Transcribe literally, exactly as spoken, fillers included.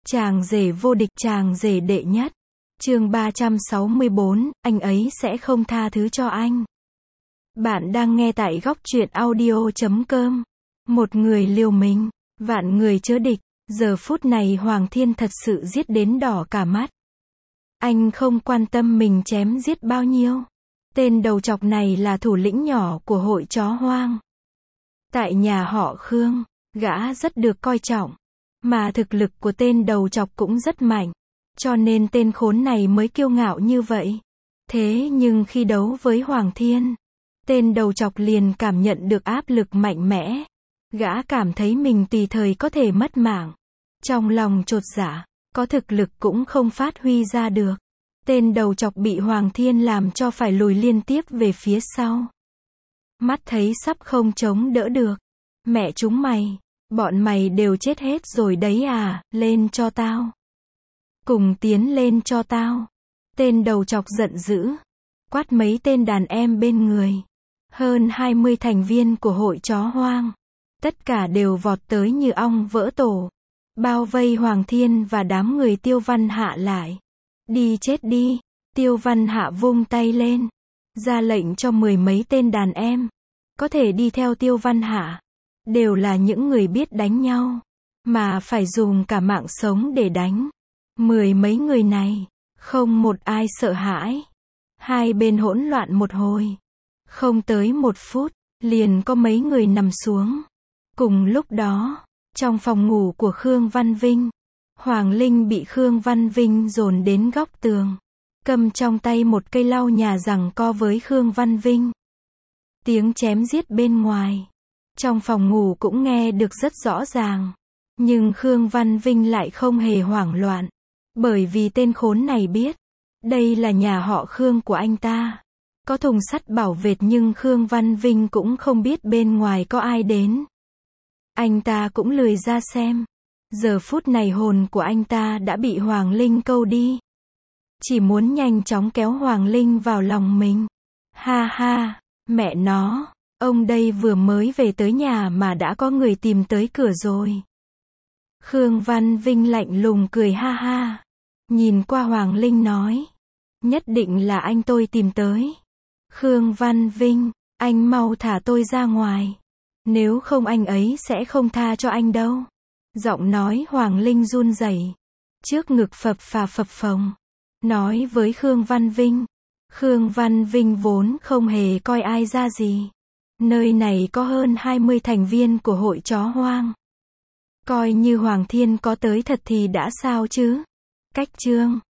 Chàng rể vô địch, chàng rể đệ nhất. Chương ba trăm sáu mươi bốn, anh ấy sẽ không tha thứ cho anh. Bạn đang nghe tại góc truyện audio chấm com. Một người liều mình, vạn người chớ địch. Giờ phút này Hoàng Thiên thật sự giết đến đỏ cả mắt. Anh không quan tâm mình chém giết bao nhiêu. Tên đầu chọc này là thủ lĩnh nhỏ của hội chó hoang. Tại nhà họ Khương, gã rất được coi trọng. Mà thực lực của tên đầu chọc cũng rất mạnh. Cho nên tên khốn này mới kiêu ngạo như vậy. Thế nhưng khi đấu với Hoàng Thiên, tên đầu chọc liền cảm nhận được áp lực mạnh mẽ. Gã cảm thấy mình tùy thời có thể mất mạng. Trong lòng chột dạ, có thực lực cũng không phát huy ra được. Tên đầu chọc bị Hoàng Thiên làm cho phải lùi liên tiếp về phía sau. Mắt thấy sắp không chống đỡ được. Mẹ chúng mày, bọn mày đều chết hết rồi đấy à, lên cho tao. Cùng tiến lên cho tao. Tên đầu chọc giận dữ. Quát mấy tên đàn em bên người. Hơn hai mươi thành viên của hội chó hoang. Tất cả đều vọt tới như ong vỡ tổ. Bao vây Hoàng Thiên và đám người Tiêu Văn Hạ lại. Đi chết đi. Tiêu Văn Hạ vung tay lên. Ra lệnh cho mười mấy tên đàn em. Có thể đi theo Tiêu Văn Hạ. Đều là những người biết đánh nhau. Mà phải dùng cả mạng sống để đánh. Mười mấy người này. Không một ai sợ hãi. Hai bên hỗn loạn một hồi. Không tới một phút. Liền có mấy người nằm xuống. Cùng lúc đó. Trong phòng ngủ của Khương Văn Vinh. Hoàng Linh bị Khương Văn Vinh dồn đến góc tường. Cầm trong tay một cây lau nhà giằng co với Khương Văn Vinh. Tiếng chém giết bên ngoài. Trong phòng ngủ cũng nghe được rất rõ ràng. Nhưng Khương Văn Vinh lại không hề hoảng loạn. Bởi vì tên khốn này biết. Đây là nhà họ Khương của anh ta. Có thùng sắt bảo vệ nhưng Khương Văn Vinh cũng không biết bên ngoài có ai đến. Anh ta cũng lười ra xem. Giờ phút này hồn của anh ta đã bị Hoàng Linh câu đi. Chỉ muốn nhanh chóng kéo Hoàng Linh vào lòng mình. Ha ha, mẹ nó, ông đây vừa mới về tới nhà mà đã có người tìm tới cửa rồi. Khương Văn Vinh lạnh lùng cười ha ha. Nhìn qua Hoàng Linh nói. Nhất định là anh tôi tìm tới. Khương Văn Vinh, anh mau thả tôi ra ngoài. Nếu không anh ấy sẽ không tha cho anh đâu. Giọng nói Hoàng Linh run rẩy. Trước ngực phập phà phập phồng. Nói với Khương Văn Vinh. Khương Văn Vinh vốn không hề coi ai ra gì. Nơi này có hơn hai mươi thành viên của hội chó hoang. Coi như Hoàng Thiên có tới thật thì đã sao chứ. Cách chương